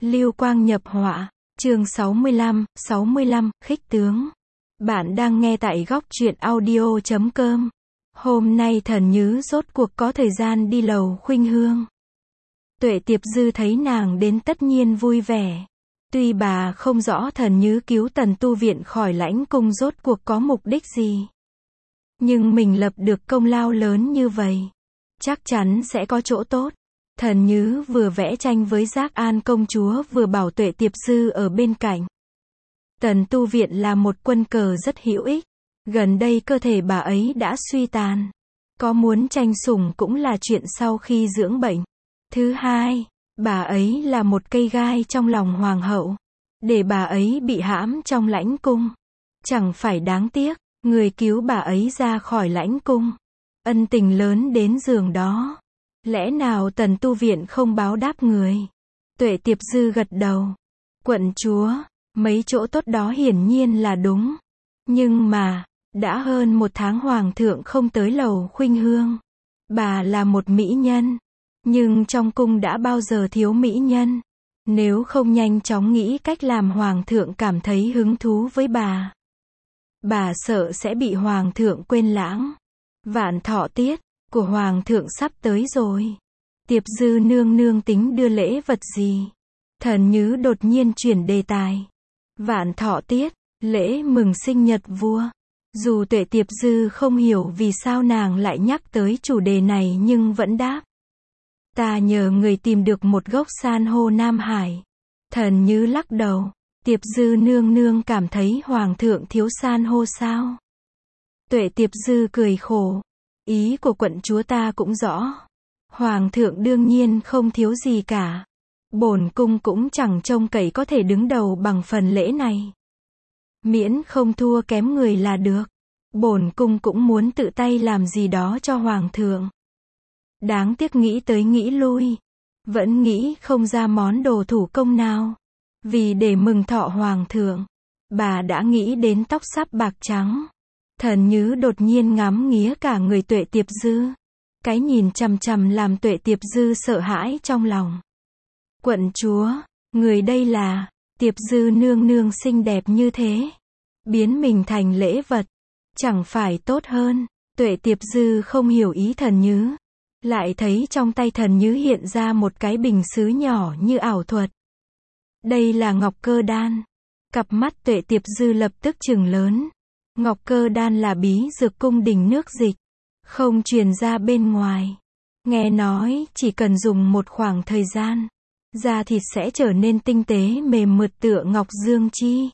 Lưu quang nhập họa. Chương 65, khích tướng. Bạn đang nghe tại góc truyện audio.com. Hôm nay Thần Nhứ rốt cuộc có thời gian đi lầu Khuynh Hương. Tuệ Tiệp Dư thấy nàng đến tất nhiên vui vẻ. Tuy bà không rõ Thần Nhứ cứu Tần Tu Viện khỏi lãnh cung rốt cuộc có mục đích gì, nhưng mình lập được công lao lớn như vậy, chắc chắn sẽ có chỗ tốt. Thần Nhứ vừa vẽ tranh với Giác An công chúa vừa bảo Tuệ Tiệp Dư ở bên cạnh. Tần Tu Viện là một quân cờ rất hữu ích. Gần đây cơ thể bà ấy đã suy tàn. Có muốn tranh sủng cũng là chuyện sau khi dưỡng bệnh. Thứ hai, bà ấy là một cây gai trong lòng hoàng hậu. Để bà ấy bị hãm trong lãnh cung, chẳng phải đáng tiếc. Người cứu bà ấy ra khỏi lãnh cung, ân tình lớn đến giường đó, lẽ nào Tần Tu Viện không báo đáp người? Tuệ Tiệp Dư gật đầu. Quận chúa, mấy chỗ tốt đó hiển nhiên là đúng. Nhưng mà, đã hơn 1 tháng hoàng thượng không tới lầu Khuynh Hương. Bà là một mỹ nhân, nhưng trong cung đã bao giờ thiếu mỹ nhân. Nếu không nhanh chóng nghĩ cách làm hoàng thượng cảm thấy hứng thú với bà sợ sẽ bị hoàng thượng quên lãng. Vạn thọ tiết của hoàng thượng sắp tới rồi. Tiệp Dư nương nương tính đưa lễ vật gì? Thần Nhứ đột nhiên chuyển đề tài. Vạn thọ tiết, lễ mừng sinh nhật vua. Dù Tuệ Tiệp Dư không hiểu vì sao nàng lại nhắc tới chủ đề này nhưng vẫn đáp. Ta nhờ người tìm được một gốc san hô Nam Hải. Thần Nhứ lắc đầu. Tiệp Dư nương nương cảm thấy hoàng thượng thiếu san hô sao? Tuệ Tiệp Dư cười khổ. Ý của quận chúa ta cũng rõ. Hoàng thượng đương nhiên không thiếu gì cả. Bổn cung cũng chẳng trông cậy có thể đứng đầu bằng phần lễ này. Miễn không thua kém người là được. Bổn cung cũng muốn tự tay làm gì đó cho hoàng thượng. Đáng tiếc nghĩ tới nghĩ lui, vẫn nghĩ không ra món đồ thủ công nào. Vì để mừng thọ hoàng thượng, bà đã nghĩ đến tóc sáp bạc trắng. Thần Nhứ đột nhiên ngắm nghía cả người Tuệ Tiệp Dư. Cái nhìn chằm chằm làm Tuệ Tiệp Dư sợ hãi trong lòng. Quận chúa, người đây là, Tiệp Dư nương nương xinh đẹp như thế, biến mình thành lễ vật, chẳng phải tốt hơn? Tuệ Tiệp Dư không hiểu ý Thần Nhứ, lại thấy trong tay Thần Nhứ hiện ra một cái bình sứ nhỏ như ảo thuật. Đây là ngọc cơ đan. Cặp mắt Tuệ Tiệp Dư lập tức trừng lớn. Ngọc cơ đan là bí dược cung đình nước Dịch, không truyền ra bên ngoài. Nghe nói chỉ cần dùng một khoảng thời gian, da thịt sẽ trở nên tinh tế mềm mượt tựa ngọc dương chi.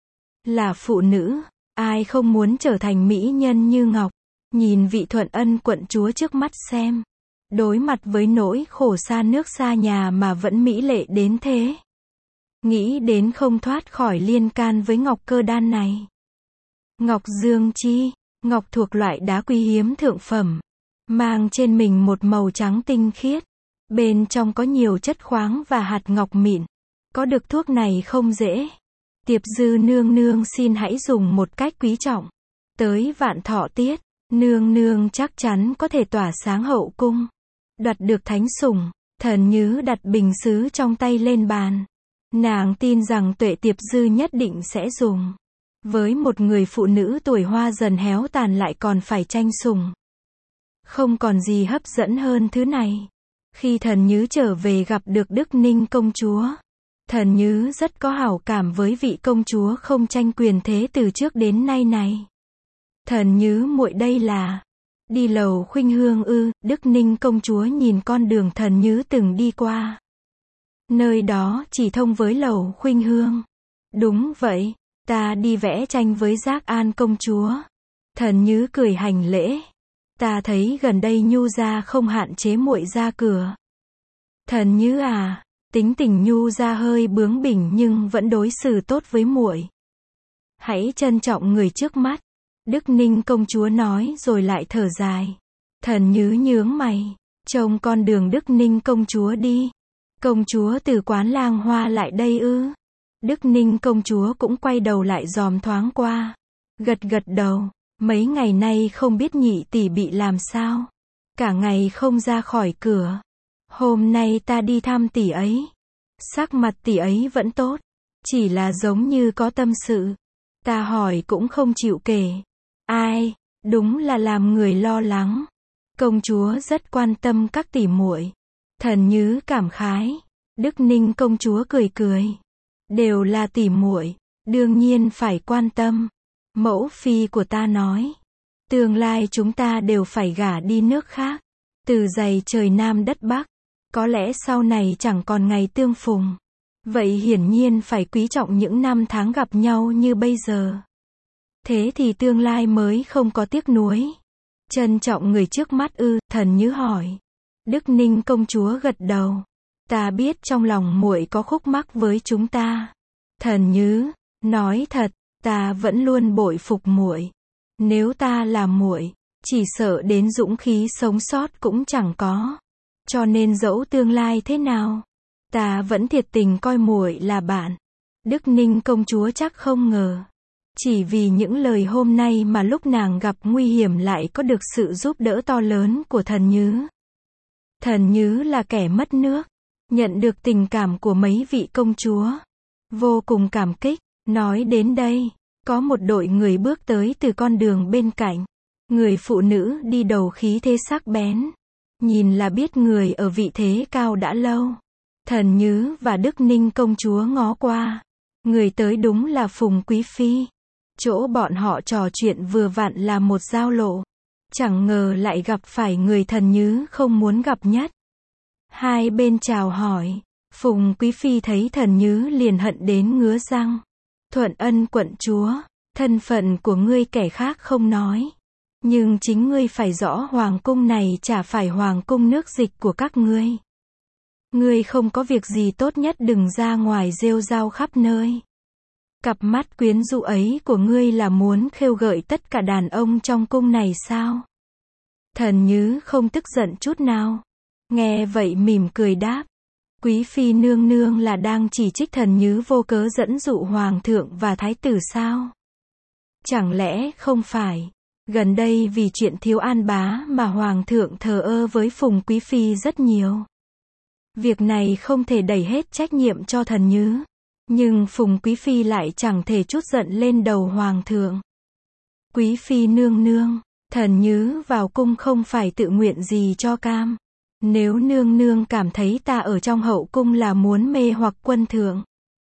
Là phụ nữ, ai không muốn trở thành mỹ nhân như ngọc? Nhìn vị Thuận Ân quận chúa trước mắt xem, đối mặt với nỗi khổ xa nước xa nhà mà vẫn mỹ lệ đến thế. Nghĩ đến không thoát khỏi liên can với ngọc cơ đan này. Ngọc dương chi, ngọc thuộc loại đá quý hiếm thượng phẩm, mang trên mình một màu trắng tinh khiết. Bên trong có nhiều chất khoáng và hạt ngọc mịn. Có được thuốc này không dễ. Tiệp Dư nương nương xin hãy dùng một cách quý trọng. Tới vạn thọ tiết, nương nương chắc chắn có thể tỏa sáng hậu cung, đoạt được thánh sủng. Thần Nhứ đặt bình sứ trong tay lên bàn. Nàng tin rằng Tuệ Tiệp Dư nhất định sẽ dùng. Với một người phụ nữ tuổi hoa dần héo tàn lại còn phải tranh sủng, không còn gì hấp dẫn hơn thứ này. Khi Thần Nhứ trở về gặp được Đức Ninh công chúa, Thần Nhứ rất có hảo cảm với vị công chúa không tranh quyền thế từ trước đến nay này. Thần Nhứ muội đây là đi lầu Khuynh Hương ư? Đức Ninh công chúa nhìn con đường Thần Nhứ từng đi qua. Nơi đó chỉ thông với lầu Khuynh Hương. Đúng vậy, ta đi vẽ tranh với Giác An công chúa. Thần Nhứ cười hành lễ. Ta thấy gần đây Nhu gia không hạn chế muội ra cửa. Thần Nhứ à, tính tình Nhu gia hơi bướng bỉnh nhưng vẫn đối xử tốt với muội. Hãy trân trọng người trước mắt. Đức Ninh công chúa nói rồi lại thở dài. Thần Nhứ nhướng mày, trông con đường Đức Ninh công chúa đi. Công chúa từ Quán Lang Hoa lại đây ư? Đức Ninh công chúa cũng quay đầu lại dòm thoáng qua. Gật gật đầu. Mấy ngày nay không biết nhị tỷ bị làm sao. Cả ngày không ra khỏi cửa. Hôm nay ta đi thăm tỷ ấy. Sắc mặt tỷ ấy vẫn tốt, chỉ là giống như có tâm sự. Ta hỏi cũng không chịu kể. Ai, đúng là làm người lo lắng. Công chúa rất quan tâm các tỷ muội. Thần Nhứ cảm khái. Đức Ninh công chúa cười cười. Đều là tỷ muội, đương nhiên phải quan tâm. Mẫu phi của ta nói, tương lai chúng ta đều phải gả đi nước khác, từ giày trời Nam đất Bắc, có lẽ sau này chẳng còn ngày tương phùng. Vậy hiển nhiên phải quý trọng những năm tháng gặp nhau như bây giờ. Thế thì tương lai mới không có tiếc nuối. Trân trọng người trước mắt ư? Thần Nhứ hỏi. Đức Ninh công chúa gật đầu. Ta biết trong lòng muội có khúc mắc với chúng ta. Thần Nhứ, nói thật, ta vẫn luôn bội phục muội. Nếu ta là muội, chỉ sợ đến dũng khí sống sót cũng chẳng có. Cho nên dẫu tương lai thế nào, ta vẫn thiệt tình coi muội là bạn. Đức Ninh công chúa chắc không ngờ, chỉ vì những lời hôm nay mà lúc nàng gặp nguy hiểm lại có được sự giúp đỡ to lớn của Thần Nhứ. Thần Nhứ là kẻ mất nước, nhận được tình cảm của mấy vị công chúa, vô cùng cảm kích. Nói đến đây, có một đội người bước tới từ con đường bên cạnh. Người phụ nữ đi đầu khí thế sắc bén, nhìn là biết người ở vị thế cao đã lâu. Thần Nhứ và Đức Ninh công chúa ngó qua, người tới đúng là Phùng Quý Phi. Chỗ bọn họ trò chuyện vừa vặn là một giao lộ, chẳng ngờ lại gặp phải người Thần Nhứ không muốn gặp nhất. Hai bên chào hỏi, Phùng Quý Phi thấy Thần Nhứ liền hận đến ngứa răng. Thuận Ân quận chúa, thân phận của ngươi kẻ khác không nói, nhưng chính ngươi phải rõ hoàng cung này chả phải hoàng cung nước dịch của các ngươi. Ngươi không có việc gì tốt nhất đừng ra ngoài rêu rao khắp nơi. Cặp mắt quyến rũ ấy của ngươi là muốn khêu gợi tất cả đàn ông trong cung này sao? Thần Nhứ không tức giận chút nào. Nghe vậy mỉm cười đáp. Quý Phi nương nương là đang chỉ trích Thần Nhứ vô cớ dẫn dụ hoàng thượng và thái tử sao? Chẳng lẽ không phải, gần đây vì chuyện Thiếu An Bá mà hoàng thượng thờ ơ với Phùng Quý Phi rất nhiều. Việc này không thể đẩy hết trách nhiệm cho Thần Nhứ, nhưng Phùng Quý Phi lại chẳng thể trút giận lên đầu hoàng thượng. Quý Phi nương nương, Thần Nhứ vào cung không phải tự nguyện gì cho cam. Nếu nương nương cảm thấy ta ở trong hậu cung là muốn mê hoặc quân thượng,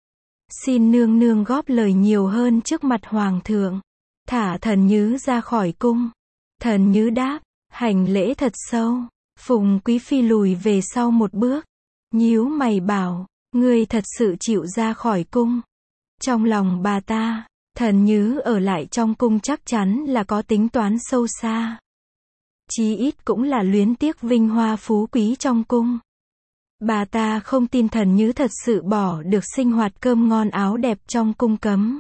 xin nương nương góp lời nhiều hơn trước mặt hoàng thượng, thả Thần Nhứ ra khỏi cung. Thần Nhứ đáp, hành lễ thật sâu. Phùng Quý Phi lùi về sau một bước, nhíu mày bảo, ngươi thật sự chịu ra khỏi cung. Trong lòng bà ta, Thần Nhứ ở lại trong cung chắc chắn là có tính toán sâu xa. Chí ít cũng là luyến tiếc vinh hoa phú quý trong cung. Bà ta không tin Thần Nhứ thật sự bỏ được sinh hoạt cơm ngon áo đẹp trong cung cấm.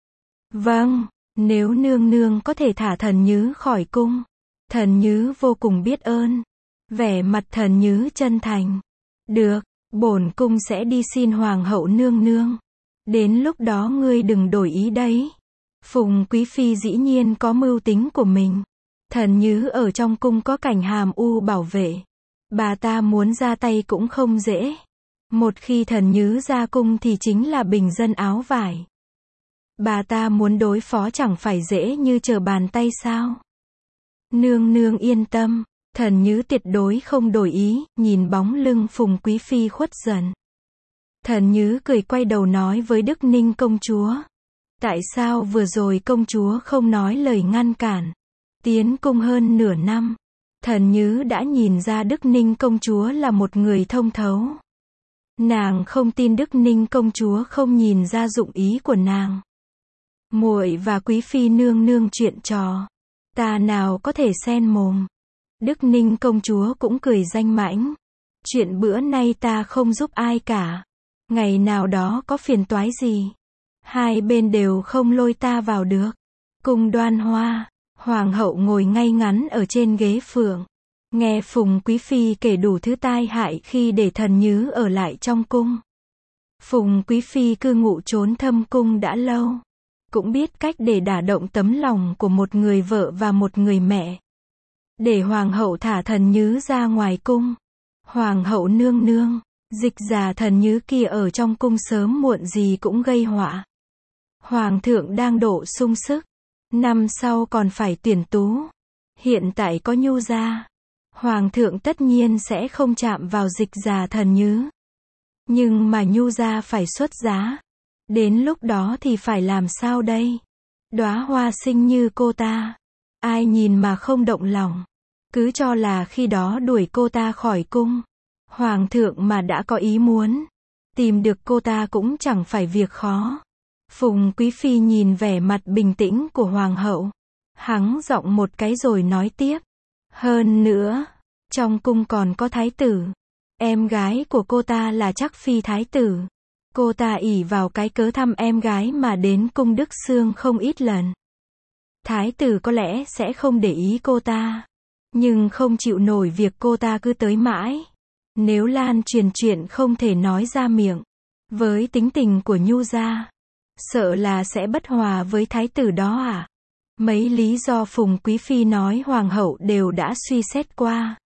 Vâng, nếu nương nương có thể thả Thần Nhứ khỏi cung, Thần Nhứ vô cùng biết ơn. Vẻ mặt Thần Nhứ chân thành. Được, bổn cung sẽ đi xin hoàng hậu nương nương. Đến lúc đó ngươi đừng đổi ý đấy. Phùng Quý Phi dĩ nhiên có mưu tính của mình. Thần Nhứ ở trong cung có cảnh hàm u bảo vệ. Bà ta muốn ra tay cũng không dễ. Một khi Thần Nhứ ra cung thì chính là bình dân áo vải. Bà ta muốn đối phó chẳng phải dễ như trở bàn tay sao? Nương nương yên tâm, Thần Nhứ tuyệt đối không đổi ý, nhìn bóng lưng Phùng Quý Phi khuất dần. Thần Nhứ cười quay đầu nói với Đức Ninh công chúa. Tại sao vừa rồi công chúa không nói lời ngăn cản? Tiến cung hơn nửa năm, Thần Nhứ đã nhìn ra Đức Ninh công chúa là một người thông thấu. Nàng không tin Đức Ninh công chúa không nhìn ra dụng ý của nàng. Muội và Quý Phi nương nương chuyện trò, ta nào có thể xen mồm. Đức Ninh công chúa cũng cười danh mãnh. Chuyện bữa nay ta không giúp ai cả. Ngày nào đó có phiền toái gì, hai bên đều không lôi ta vào được. Cung Đoan Hoa, hoàng hậu ngồi ngay ngắn ở trên ghế phượng, nghe Phùng Quý Phi kể đủ thứ tai hại khi để Thần Nhứ ở lại trong cung. Phùng Quý Phi cư ngụ trốn thâm cung đã lâu, cũng biết cách để đả động tấm lòng của một người vợ và một người mẹ. Để hoàng hậu thả Thần Nhứ ra ngoài cung. Hoàng hậu nương nương, Dịch già thần Nhứ kia ở trong cung sớm muộn gì cũng gây họa. Hoàng thượng đang độ sung sức. Năm sau còn phải tuyển tú. Hiện tại có Nhu gia. Hoàng thượng tất nhiên sẽ không chạm vào dịch già thần Nhứ. Nhưng mà Nhu gia phải xuất giá. Đến lúc đó thì phải làm sao đây? Đóa hoa xinh như cô ta. Ai nhìn mà không động lòng. Cứ cho là khi đó đuổi cô ta khỏi cung. Hoàng thượng mà đã có ý muốn. Tìm được cô ta cũng chẳng phải việc khó. Phùng Quý Phi nhìn vẻ mặt bình tĩnh của Hoàng hậu. Hắng giọng một cái rồi nói tiếp. Hơn nữa, trong cung còn có thái tử. Em gái của cô ta là Trắc Phi thái tử. Cô ta ỷ vào cái cớ thăm em gái mà đến cung Đức Xương không ít lần. Thái tử có lẽ sẽ không để ý cô ta. Nhưng không chịu nổi việc cô ta cứ tới mãi. Nếu lan truyền chuyện không thể nói ra miệng. Với tính tình của Nhu gia, sợ là sẽ bất hòa với thái tử đó à? Mấy lý do Phùng Quý Phi nói Hoàng hậu đều đã suy xét qua.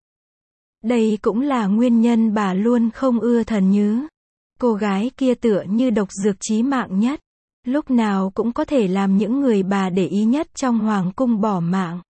Đây cũng là nguyên nhân bà luôn không ưa thần Nhứ. Cô gái kia tựa như độc dược chí mạng nhất. Lúc nào cũng có thể làm những người bà để ý nhất trong hoàng cung bỏ mạng.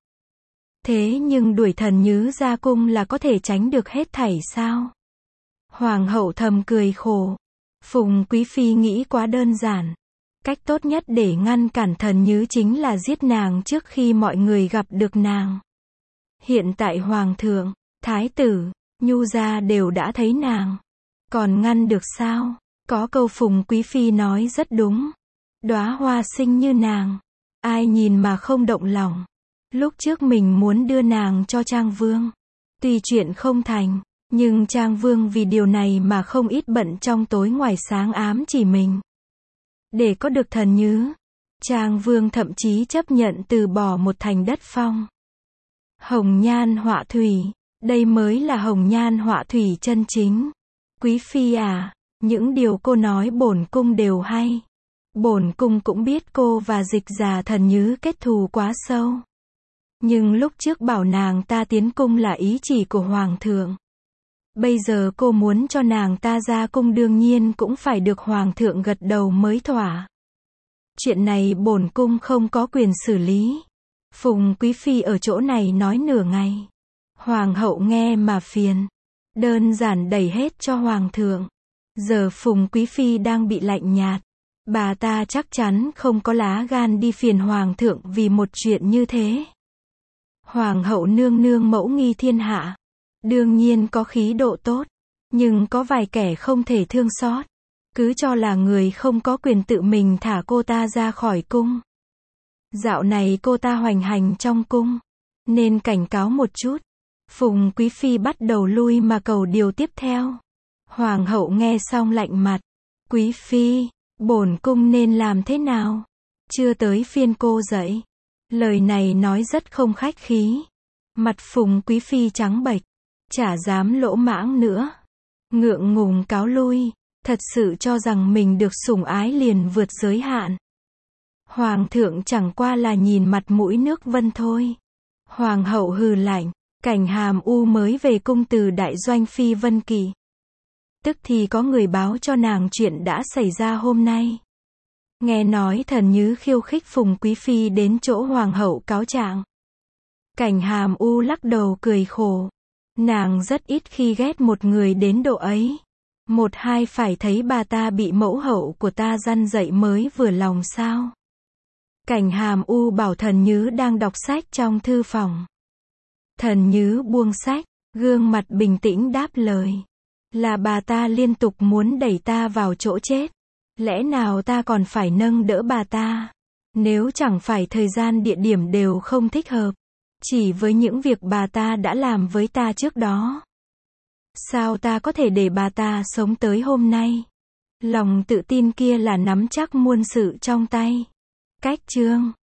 Thế nhưng đuổi thần Nhứ ra cung là có thể tránh được hết thảy sao? Hoàng hậu thầm cười khổ. Phùng Quý Phi nghĩ quá đơn giản. Cách tốt nhất để ngăn cản thần Nhứ chính là giết nàng trước khi mọi người gặp được nàng. Hiện tại hoàng thượng, thái tử, Nhu gia đều đã thấy nàng. Còn ngăn được sao? Có câu Phùng Quý Phi nói rất đúng. Đóa hoa xinh như nàng. Ai nhìn mà không động lòng. Lúc trước mình muốn đưa nàng cho Trang Vương. Tuy chuyện không thành, nhưng Trang Vương vì điều này mà không ít bận trong tối ngoài sáng ám chỉ mình. Để có được thần Nhứ, Trang Vương thậm chí chấp nhận từ bỏ một thành đất phong. Hồng nhan họa thủy, đây mới là hồng nhan họa thủy chân chính. Quý Phi à, những điều cô nói bổn cung đều hay. Bổn cung cũng biết cô và dịch già thần Nhứ kết thù quá sâu. Nhưng lúc trước bảo nàng ta tiến cung là ý chỉ của Hoàng thượng. Bây giờ cô muốn cho nàng ta ra cung đương nhiên cũng phải được Hoàng thượng gật đầu mới thỏa. Chuyện này bổn cung không có quyền xử lý. Phùng Quý Phi ở chỗ này nói nửa ngày. Hoàng hậu nghe mà phiền. Đơn giản đẩy hết cho Hoàng thượng. Giờ Phùng Quý Phi đang bị lạnh nhạt. Bà ta chắc chắn không có lá gan đi phiền Hoàng thượng vì một chuyện như thế. Hoàng hậu nương nương mẫu nghi thiên hạ. Đương nhiên có khí độ tốt. Nhưng có vài kẻ không thể thương xót. Cứ cho là người không có quyền tự mình thả cô ta ra khỏi cung. Dạo này cô ta hoành hành trong cung. Nên cảnh cáo một chút. Phùng Quý Phi bắt đầu lui mà cầu điều tiếp theo. Hoàng hậu nghe xong lạnh mặt. Quý Phi, bổn cung nên làm thế nào? Chưa tới phiên cô dậy. Lời này nói rất không khách khí. Mặt Phùng Quý Phi trắng bệch. Chả dám lỗ mãng nữa. Ngượng ngùng cáo lui. Thật sự cho rằng mình được sủng ái liền vượt giới hạn. Hoàng thượng chẳng qua là nhìn mặt mũi nước vân thôi. Hoàng hậu hừ lạnh. Cảnh Hàm U mới về cung từ đại doanh Phi Vân Kỳ. Tức thì có người báo cho nàng chuyện đã xảy ra hôm nay. Nghe nói thần Nhứ khiêu khích Phùng Quý Phi đến chỗ Hoàng hậu cáo trạng. Cảnh Hàm U lắc đầu cười khổ. Nàng rất ít khi ghét một người đến độ ấy. Một hai phải thấy bà ta bị mẫu hậu của ta răn dạy mới vừa lòng sao. Cảnh Hàm U bảo thần Nhứ đang đọc sách trong thư phòng. Thần Nhứ buông sách, gương mặt bình tĩnh đáp lời. Là bà ta liên tục muốn đẩy ta vào chỗ chết. Lẽ nào ta còn phải nâng đỡ bà ta? Nếu chẳng phải thời gian địa điểm đều không thích hợp. Chỉ với những việc bà ta đã làm với ta trước đó. Sao ta có thể để bà ta sống tới hôm nay? Lòng tự tin kia là nắm chắc muôn sự trong tay. Cách chương